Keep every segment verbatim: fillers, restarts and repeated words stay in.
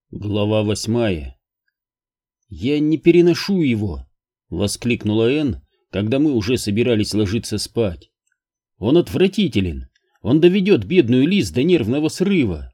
Глава восьмая. «Я не переношу его!» — воскликнула Энн, когда мы уже собирались ложиться спать. «Он отвратителен! Он доведет бедную Лиз до нервного срыва!»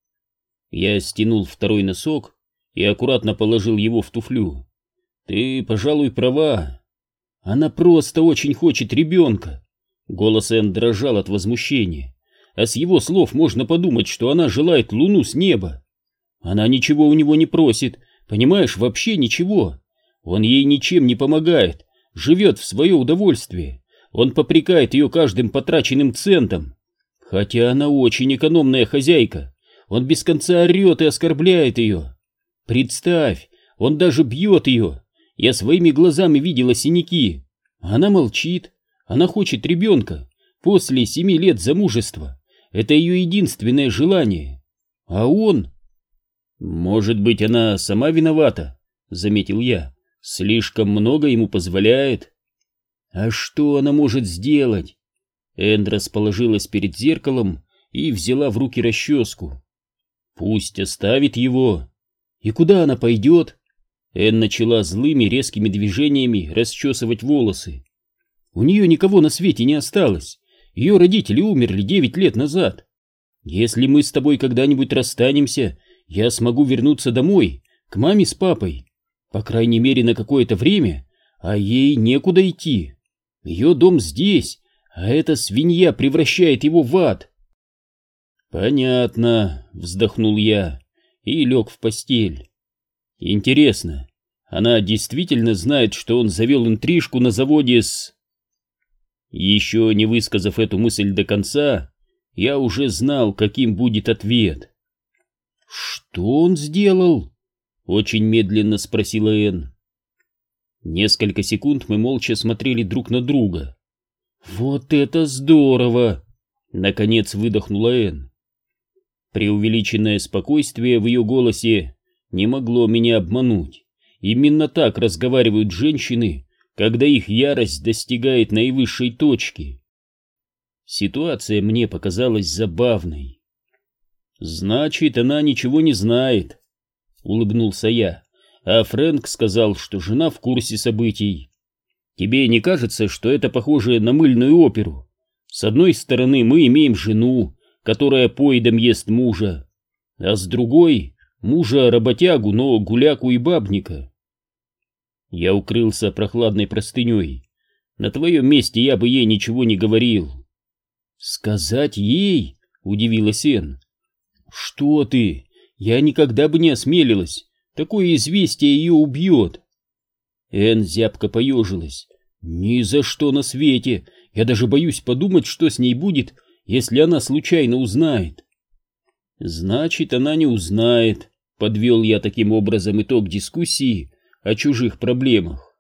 Я стянул второй носок и аккуратно положил его в туфлю. «Ты, пожалуй, права. Она просто очень хочет ребенка!» Голос Энн дрожал от возмущения, а с его слов можно подумать, что она желает луну с неба. Она ничего у него не просит, понимаешь, вообще ничего. Он ей ничем не помогает, живет в свое удовольствие. Он попрекает ее каждым потраченным центом. Хотя она очень экономная хозяйка. Он без конца орет и оскорбляет ее. Представь, он даже бьет ее. Я своими глазами видела синяки. Она молчит. Она хочет ребенка. После семи лет замужества. Это ее единственное желание. А он... «Может быть, она сама виновата», — заметил я. «Слишком много ему позволяет». «А что она может сделать?» Энн расположилась перед зеркалом и взяла в руки расческу. «Пусть оставит его». «И куда она пойдет?» Энн начала злыми резкими движениями расчесывать волосы. «У нее никого на свете не осталось. Ее родители умерли девять лет назад. Если мы с тобой когда-нибудь расстанемся, я смогу вернуться домой, к маме с папой, по крайней мере на какое-то время, а ей некуда идти. Ее дом здесь, а эта свинья превращает его в ад». «Понятно», — вздохнул я и лег в постель. «Интересно, она действительно знает, что он завел интрижку на заводе с...» Еще не высказав эту мысль до конца, я уже знал, каким будет ответ. «Что он сделал?» — очень медленно спросила Энн. Несколько секунд мы молча смотрели друг на друга. «Вот это здорово!» — наконец выдохнула Энн. Преувеличенное спокойствие в ее голосе не могло меня обмануть. Именно так разговаривают женщины, когда их ярость достигает наивысшей точки. Ситуация мне показалась забавной. «Значит, она ничего не знает», — улыбнулся я, а Фрэнк сказал, что жена в курсе событий. «Тебе не кажется, что это похоже на мыльную оперу? С одной стороны, мы имеем жену, которая поедом ест мужа, а с другой — мужа-работягу, но гуляку и бабника». Я укрылся прохладной простыней. На твоем месте я бы ей ничего не говорил. «Сказать ей?» — удивилась Энн. «Что ты? Я никогда бы не осмелилась. Такое известие ее убьет». Энн зябко поежилась. «Ни за что на свете. Я даже боюсь подумать, что с ней будет, если она случайно узнает». «Значит, она не узнает», — подвел я таким образом итог дискуссии о чужих проблемах.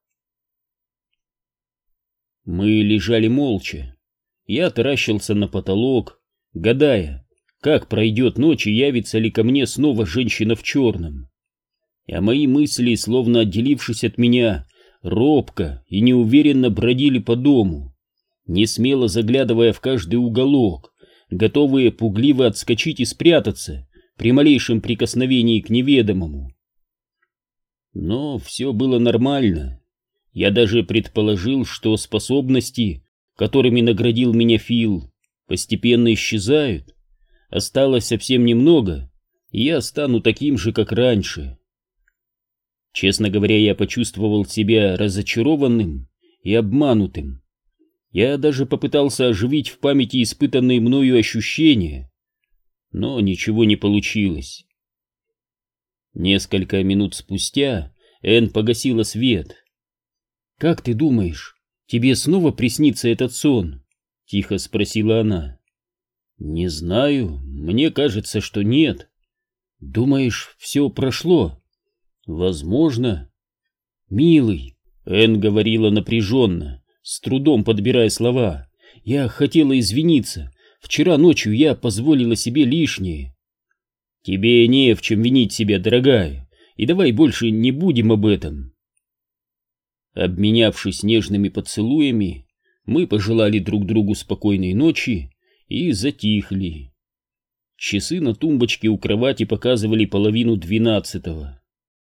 Мы лежали молча. Я таращился на потолок, гадая, как пройдет ночь и явится ли ко мне снова женщина в черном. А мои мысли, словно отделившись от меня, робко и неуверенно бродили по дому, не смело заглядывая в каждый уголок, готовые пугливо отскочить и спрятаться при малейшем прикосновении к неведомому. Но все было нормально. Я даже предположил, что способности, которыми наградил меня Фил, постепенно исчезают. Осталось совсем немного, и я стану таким же, как раньше. Честно говоря, я почувствовал себя разочарованным и обманутым. Я даже попытался оживить в памяти испытанные мною ощущения, но ничего не получилось. Несколько минут спустя Энн погасила свет. «Как ты думаешь, тебе снова приснится этот сон?» — тихо спросила она. «Не знаю, мне кажется, что нет». «Думаешь, все прошло?» «Возможно». «Милый», — Энн говорила напряженно, с трудом подбирая слова, — «я хотела извиниться. Вчера ночью я позволила себе лишнее». «Тебе не в чем винить себя, дорогая, и давай больше не будем об этом». Обменявшись нежными поцелуями, мы пожелали друг другу спокойной ночи и затихли. Часы на тумбочке у кровати показывали половину двенадцатого.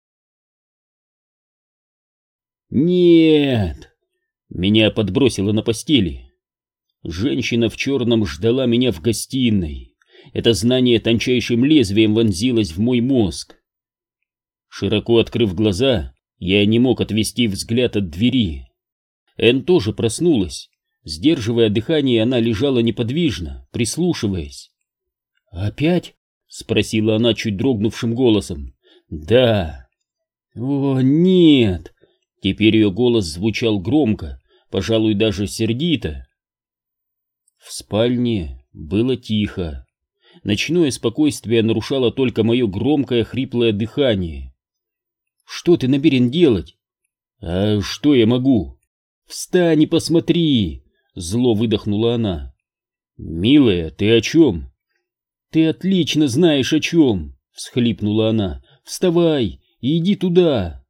«Нет!» Меня подбросило на постели. Женщина в черном ждала меня в гостиной. Это знание тончайшим лезвием вонзилось в мой мозг. Широко открыв глаза, я не мог отвести взгляд от двери. Энн тоже проснулась. Сдерживая дыхание, она лежала неподвижно, прислушиваясь. «Опять?» — спросила она чуть дрогнувшим голосом. «Да». «О, нет!» Теперь ее голос звучал громко, пожалуй, даже сердито. В спальне было тихо. Ночное спокойствие нарушало только мое громкое хриплое дыхание. «Что ты намерен делать?» «А что я могу?» «Встань и посмотри!» — зло выдохнула она. «Милая, ты о чем?» «Ты отлично знаешь, о чем!» — всхлипнула она. «Вставай и иди туда!»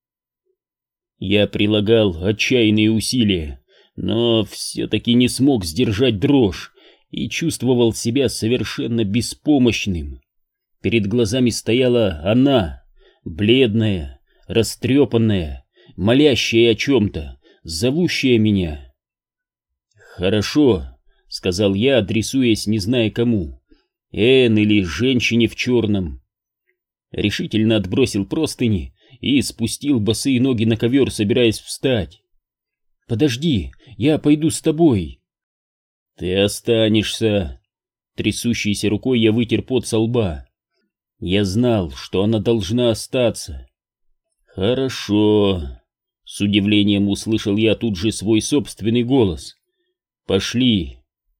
Я прилагал отчаянные усилия, но все-таки не смог сдержать дрожь и чувствовал себя совершенно беспомощным. Перед глазами стояла она, бледная, растрепанная, молящая о чем-то, зовущая меня. «Хорошо», — сказал я, адресуясь не зная кому, Энн или женщине в черном. Решительно отбросил простыни и спустил босые ноги на ковер, собираясь встать. «Подожди, я пойду с тобой». «Ты останешься». Трясущейся рукой я вытер пот со лба. Я знал, что она должна остаться. «Хорошо», — с удивлением услышал я тут же свой собственный голос. «Пошли».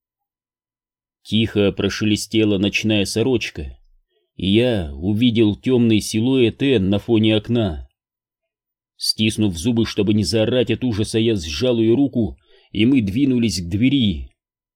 Тихо прошелестела ночная сорочка, и я увидел темный силуэт Энн на фоне окна. Стиснув зубы, чтобы не заорать от ужаса, я сжал ее руку, и мы двинулись к двери.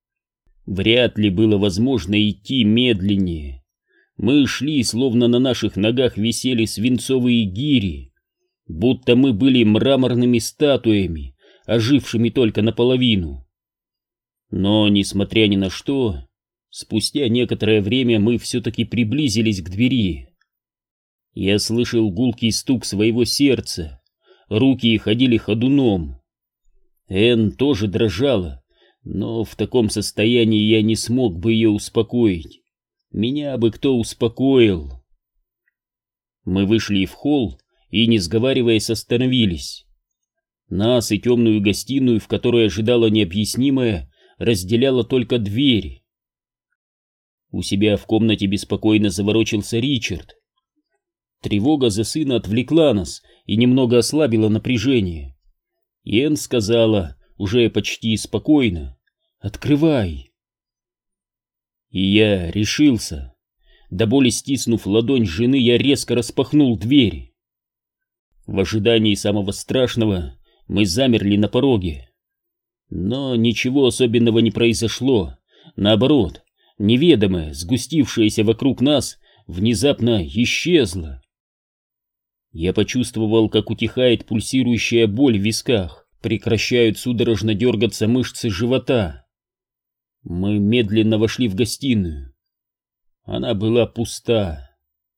Вряд ли было возможно идти медленнее. Мы шли, словно на наших ногах висели свинцовые гири, будто мы были мраморными статуями, ожившими только наполовину. Но, несмотря ни на что, спустя некоторое время мы все-таки приблизились к двери. Я слышал гулкий стук своего сердца, руки ходили ходуном. Энн тоже дрожала, но в таком состоянии я не смог бы ее успокоить. Меня бы кто успокоил. Мы вышли в холл и, не сговариваясь, остановились. Нас и темную гостиную, в которой ожидало необъяснимое, разделяла только дверь. У себя в комнате беспокойно заворочился Ричард. Тревога за сына отвлекла нас и немного ослабила напряжение. Энн сказала, уже почти спокойно: «Открывай». И я решился. До боли стиснув ладонь жены, я резко распахнул дверь. В ожидании самого страшного мы замерли на пороге. Но ничего особенного не произошло. Наоборот, неведомое, сгустившееся вокруг нас, внезапно исчезло. Я почувствовал, как утихает пульсирующая боль в висках, прекращают судорожно дергаться мышцы живота. Мы медленно вошли в гостиную. Она была пуста.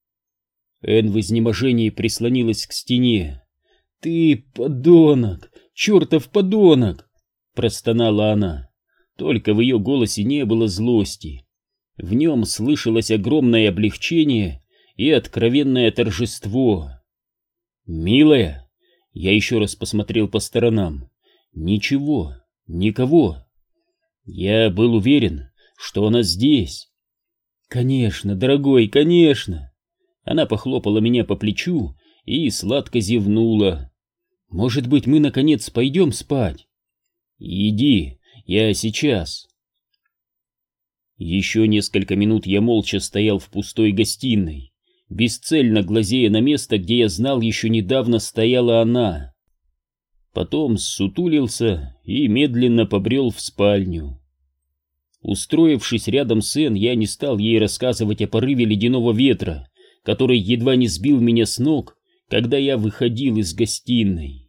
Энн в изнеможении прислонилась к стене. «Ты подонок! Чертов подонок!» — простонала она. Только в ее голосе не было злости. В нем слышалось огромное облегчение и откровенное торжество. «Милая!» Я еще раз посмотрел по сторонам. Ничего, никого. Я был уверен, что она здесь. «Конечно, дорогой, конечно!» Она похлопала меня по плечу и сладко зевнула. «Может быть, мы, наконец, пойдем спать?» «Иди, я сейчас». Еще несколько минут я молча стоял в пустой гостиной, бесцельно глазея на место, где я знал, еще недавно стояла она. Потом ссутулился и медленно побрел в спальню. Устроившись рядом с Энн, я не стал ей рассказывать о порыве ледяного ветра, который едва не сбил меня с ног, когда я выходил из гостиной.